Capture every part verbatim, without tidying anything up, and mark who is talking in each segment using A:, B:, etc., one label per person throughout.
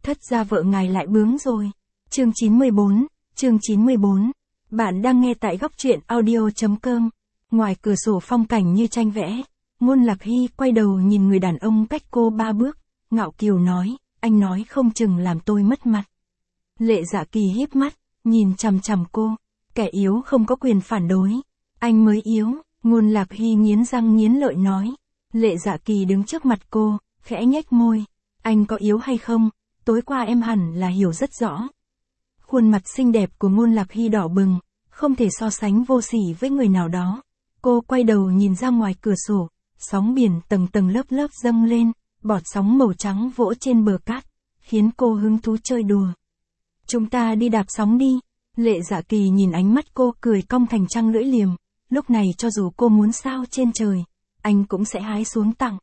A: thất gia vợ ngài lại bướng rồi. Chương chín mươi bốn, chương chín mươi bốn. Bạn đang nghe tại góc truyện audio chấm com. Ngoài cửa sổ phong cảnh như tranh vẽ, Ngôn Lạc Hy quay đầu nhìn người đàn ông cách cô ba bước, ngạo kiều nói, anh nói không chừng làm tôi mất mặt. Lệ Dạ Kỳ híp mắt, nhìn chằm chằm cô, kẻ yếu không có quyền phản đối, anh mới yếu. Ngôn Lạc Hy nghiến răng nghiến lợi nói. Lệ Dạ Kỳ đứng trước mặt cô, khẽ nhếch môi, anh có yếu hay không, tối qua em hẳn là hiểu rất rõ. Khuôn mặt xinh đẹp của Ngôn Lạc Hy đỏ bừng, không thể so sánh vô sỉ với người nào đó. Cô quay đầu nhìn ra ngoài cửa sổ, sóng biển tầng tầng lớp lớp dâng lên, bọt sóng màu trắng vỗ trên bờ cát, khiến cô hứng thú chơi đùa. Chúng ta đi đạp sóng đi. Lệ Dạ Kỳ nhìn ánh mắt cô cười cong thành trăng lưỡi liềm, lúc này cho dù cô muốn sao trên trời, anh cũng sẽ hái xuống tặng.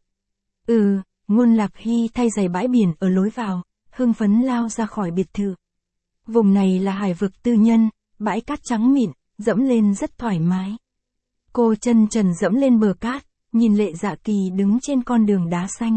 A: Ừ, Ngôn Lạc Hy thay giày bãi biển ở lối vào, hưng phấn lao ra khỏi biệt thự. Vùng này là hải vực tư nhân, bãi cát trắng mịn, dẫm lên rất thoải mái. Cô chân trần dẫm lên bờ cát, nhìn Lệ Dạ Kỳ đứng trên con đường đá xanh.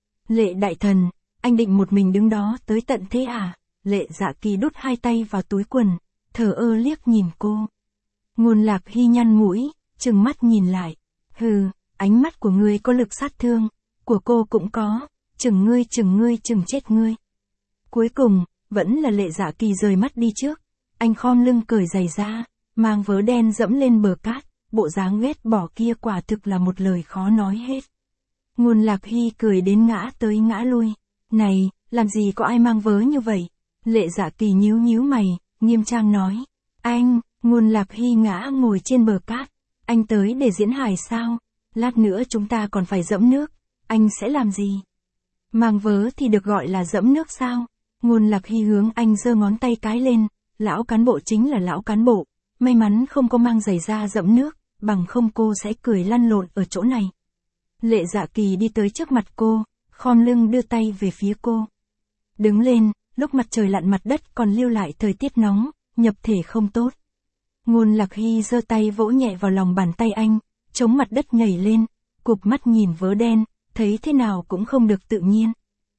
A: Lệ đại thần, anh định một mình đứng đó tới tận thế à? Lệ Dạ Kỳ đút hai tay vào túi quần, thờ ơ liếc nhìn cô. Ngôn Lạc Hy nhăn mũi, trừng mắt nhìn lại. Hừ, ánh mắt của ngươi có lực sát thương, của cô cũng có, chừng ngươi chừng ngươi chừng chết ngươi. Cuối cùng, vẫn là Lệ Dạ Kỳ rời mắt đi trước, anh khom lưng cởi giày ra, mang vớ đen dẫm lên bờ cát, bộ dáng ghét bỏ kia quả thực là một lời khó nói hết. Ngôn Lạc Hy cười đến ngã tới ngã lui. Này, làm gì có ai mang vớ như vậy? Lệ Dạ Kỳ nhíu nhíu mày, nghiêm trang nói. Anh, Ngôn Lạc Hy ngã ngồi trên bờ cát. Anh tới để diễn hài sao? Lát nữa chúng ta còn phải dẫm nước. Anh sẽ làm gì? Mang vớ thì được gọi là dẫm nước sao? Ngôn Lạc Hy hướng anh giơ ngón tay cái lên. Lão cán bộ chính là lão cán bộ. May mắn không có mang giày ra dẫm nước, bằng không cô sẽ cười lăn lộn ở chỗ này. Lệ Dạ Kỳ đi tới trước mặt cô, khom lưng đưa tay về phía cô. Đứng lên, lúc mặt trời lặn mặt đất còn lưu lại thời tiết nóng, nhập thể không tốt. Ngôn Lạc Hy giơ tay vỗ nhẹ vào lòng bàn tay anh, chống mặt đất nhảy lên, cụp mắt nhìn vớ đen, thấy thế nào cũng không được tự nhiên.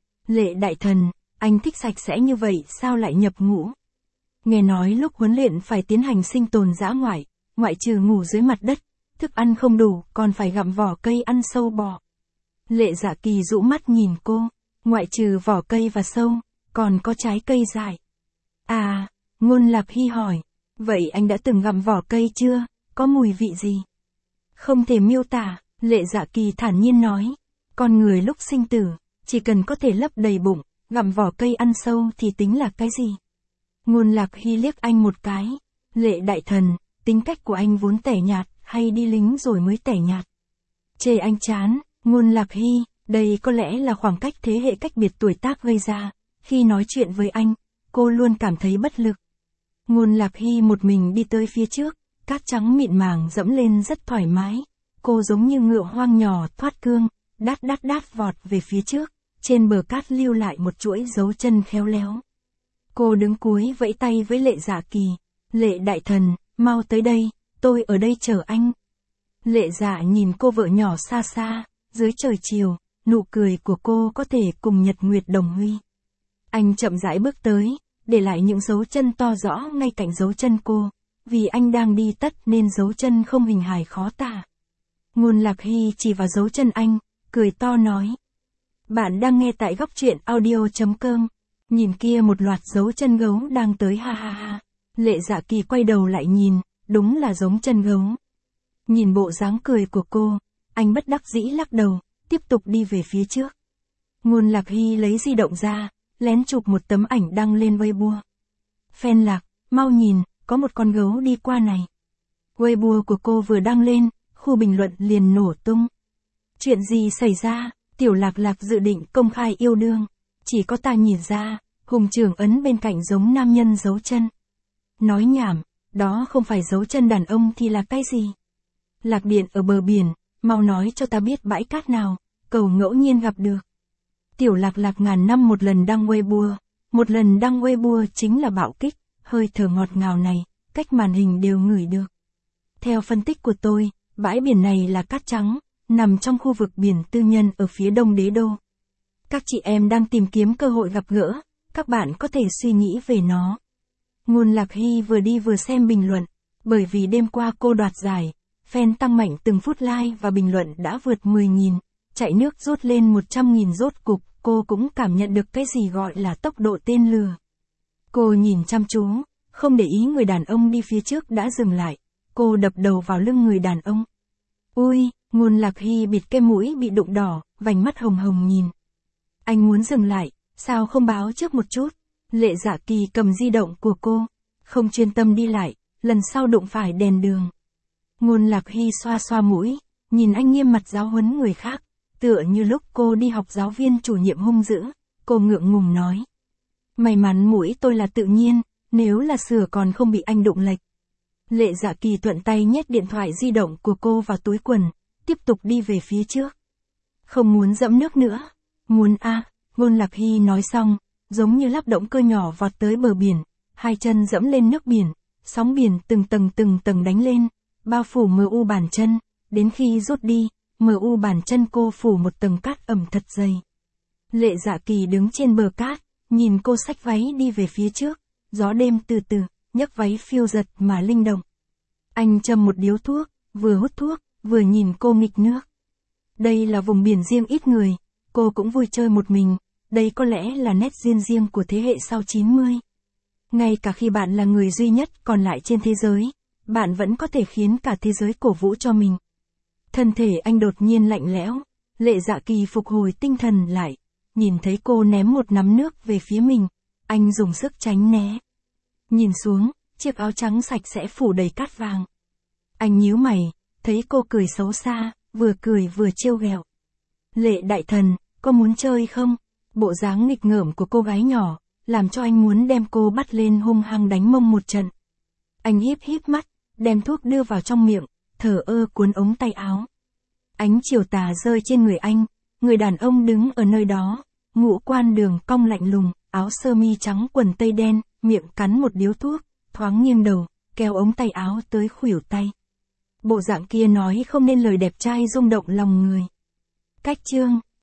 A: Lệ đại thần, anh thích sạch sẽ như vậy sao lại nhập ngũ? Nghe nói lúc huấn luyện phải tiến hành sinh tồn dã ngoại, ngoại trừ ngủ dưới mặt đất, thức ăn không đủ, còn phải gặm vỏ cây ăn sâu bọ. Lệ Dạ Kỳ dụ mắt nhìn cô, ngoại trừ vỏ cây và sâu, còn có trái cây dại. À, Ngôn Lạc Hy hỏi, vậy anh đã từng gặm vỏ cây chưa, có mùi vị gì? Không thể miêu tả, Lệ Dạ Kỳ thản nhiên nói, con người lúc sinh tử, chỉ cần có thể lấp đầy bụng, gặm vỏ cây ăn sâu thì tính là cái gì? Ngôn Lạc Hy liếc anh một cái, Lệ đại thần, tính cách của anh vốn tẻ nhạt, hay đi lính rồi mới tẻ nhạt? Chê anh chán. Ngôn Lạc Hy, đây có lẽ là khoảng cách thế hệ cách biệt tuổi tác gây ra, khi nói chuyện với anh, cô luôn cảm thấy bất lực. Ngôn Lạc Hy một mình đi tới phía trước, cát trắng mịn màng dẫm lên rất thoải mái, cô giống như ngựa hoang nhỏ thoát cương, đát đát đát vọt về phía trước, trên bờ cát lưu lại một chuỗi dấu chân khéo léo. Cô đứng cuối vẫy tay với Lệ Dạ Kỳ, Lệ đại thần, mau tới đây, tôi ở đây chờ anh. Lệ Dạ nhìn cô vợ nhỏ xa xa, dưới trời chiều, nụ cười của cô có thể cùng nhật nguyệt đồng huy. Anh chậm rãi bước tới, để lại những dấu chân to rõ ngay cạnh dấu chân cô, vì anh đang đi tất nên dấu chân không hình hài khó tả. Ngôn Lạc Hy chỉ vào dấu chân anh, cười to nói. Bạn đang nghe tại góc truyện audio chấm com. Nhìn kia một loạt dấu chân gấu đang tới ha ha ha. Lệ Dạ Kỳ quay đầu lại nhìn, đúng là giống chân gấu. Nhìn bộ dáng cười của cô, anh bất đắc dĩ lắc đầu, tiếp tục đi về phía trước. Ngôn Lạc Hy lấy di động ra, lén chụp một tấm ảnh đăng lên Weibo. Fan Lạc, mau nhìn, có một con gấu đi qua này. Weibo của cô vừa đăng lên, khu bình luận liền nổ tung. Chuyện gì xảy ra? Tiểu Lạc Lạc dự định công khai yêu đương. Chỉ có ta nhìn ra, Hùng Trường Ấn bên cạnh giống nam nhân giấu chân. Nói nhảm, đó không phải dấu chân đàn ông thì là cái gì? Lạc Điện ở bờ biển, mau nói cho ta biết bãi cát nào, cầu ngẫu nhiên gặp được. Tiểu Lạc Lạc ngàn năm một lần đăng Weibo, một lần đăng Weibo chính là bạo kích, hơi thở ngọt ngào này, cách màn hình đều ngửi được. Theo phân tích của tôi, bãi biển này là cát trắng, nằm trong khu vực biển tư nhân ở phía đông đế đô. Các chị em đang tìm kiếm cơ hội gặp gỡ, các bạn có thể suy nghĩ về nó. Ngôn Lạc Hy vừa đi vừa xem bình luận, bởi vì đêm qua cô đoạt giải, fan tăng mạnh từng phút like và bình luận đã vượt mười nghìn, chạy nước rút lên một trăm nghìn rốt cục, cô cũng cảm nhận được cái gì gọi là tốc độ tên lửa. Cô nhìn chăm chú, không để ý người đàn ông đi phía trước đã dừng lại, cô đập đầu vào lưng người đàn ông. Ui, Ngôn Lạc Hy bịt cái mũi bị đụng đỏ, vành mắt hồng hồng nhìn. Anh muốn dừng lại, sao không báo trước một chút? Lệ Dạ Kỳ cầm di động của cô, không chuyên tâm đi lại, lần sau đụng phải đèn đường. Ngôn Lạc Hy xoa xoa mũi, nhìn anh nghiêm mặt giáo huấn người khác, tựa như lúc cô đi học giáo viên chủ nhiệm hung dữ, cô ngượng ngùng nói. May mắn mũi tôi là tự nhiên, nếu là sửa còn không bị anh đụng lệch. Lệ Dạ Kỳ thuận tay nhét điện thoại di động của cô vào túi quần, tiếp tục đi về phía trước. Không muốn dẫm nước nữa. Muốn a, à, Ngôn Lạc Hy nói xong, giống như lắp động cơ nhỏ vọt tới bờ biển, hai chân dẫm lên nước biển, sóng biển từng tầng từng tầng đánh lên, bao phủ mờ u bàn chân, đến khi rút đi, mờ u bàn chân cô phủ một tầng cát ẩm thật dày. Lệ Dạ Kỳ đứng trên bờ cát, nhìn cô xách váy đi về phía trước, gió đêm từ từ, nhấc váy phiêu giật mà linh động. Anh châm một điếu thuốc, vừa hút thuốc, vừa nhìn cô nghịch nước. Đây là vùng biển riêng ít người, cô cũng vui chơi một mình, đây có lẽ là nét duyên riêng của thế hệ sau chín mươi. Ngay cả khi bạn là người duy nhất còn lại trên thế giới, bạn vẫn có thể khiến cả thế giới cổ vũ cho mình. Thân thể anh đột nhiên lạnh lẽo, Lệ Dạ Kỳ phục hồi tinh thần lại, nhìn thấy cô ném một nắm nước về phía mình, anh dùng sức tránh né. Nhìn xuống, chiếc áo trắng sạch sẽ phủ đầy cát vàng. Anh nhíu mày, thấy cô cười xấu xa, vừa cười vừa trêu ghẹo. Lệ đại thần, có muốn chơi không? Bộ dáng nghịch ngợm của cô gái nhỏ, làm cho anh muốn đem cô bắt lên hung hăng đánh mông một trận. Anh híp híp mắt, đem thuốc đưa vào trong miệng, thở ơ cuốn ống tay áo. Ánh chiều tà rơi trên người anh, người đàn ông đứng ở nơi đó, ngũ quan đường cong lạnh lùng, áo sơ mi trắng quần tây đen, miệng cắn một điếu thuốc, thoáng nghiêng đầu, kéo ống tay áo tới khuỷu tay. Bộ dạng kia nói không nên lời đẹp trai rung động lòng người. Cách chương